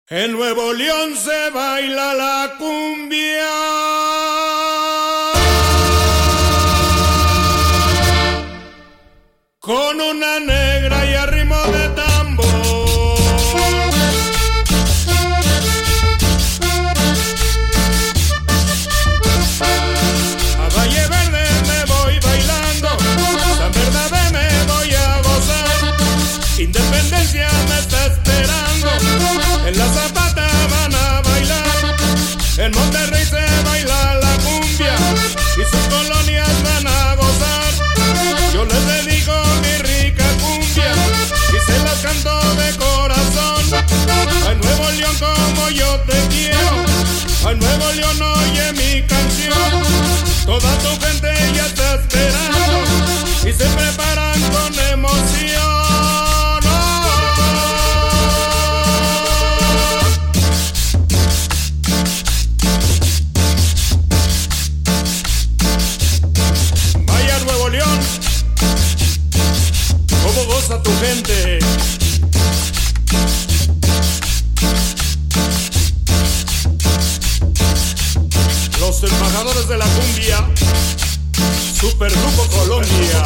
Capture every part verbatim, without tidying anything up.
En Nuevo León se baila la cumbia. Con una negra y a ritmo de tambor. A Valle Verde me voy bailando, San Bernabé me voy a gozar. Independencia me está esperando, en la Zapata van a bailar. En Monterrey se baila la cumbia y sus colonias van a gozar. Yo les dedico mi rica cumbia y se las canto de corazón. Ay, Nuevo León, como yo te quiero. Ay, Nuevo León, oye mi canción. Toda tu gente ya está esperando y se preparan con emoción. A tu gente. Los embajadores de la cumbia, Supergrupo Colombia.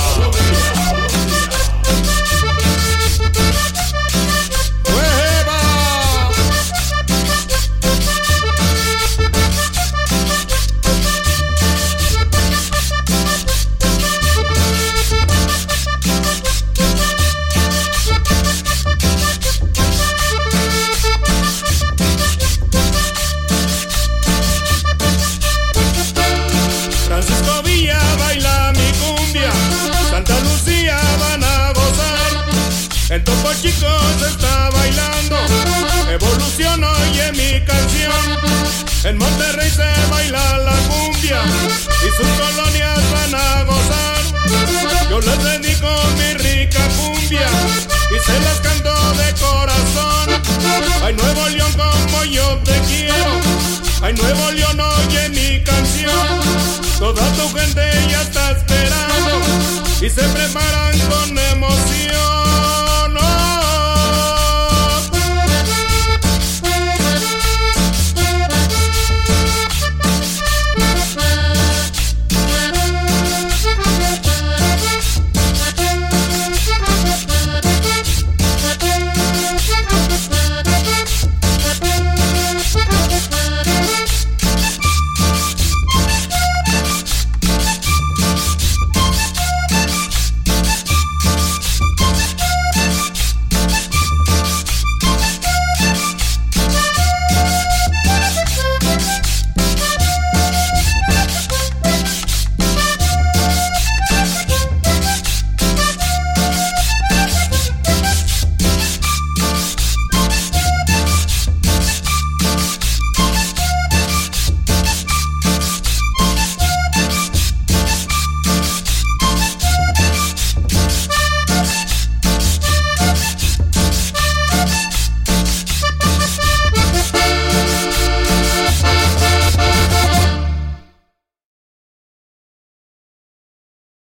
En Topo Chico se está bailando, Evolución oye mi canción. En Monterrey se baila la cumbia y sus colonias van a gozar. Yo les dedico mi rica cumbia y se las canto de corazón. Ay, Nuevo León, como yo te quiero. Ay, Nuevo León, oye mi canción. Toda tu gente ya está esperando y se preparan con emoción.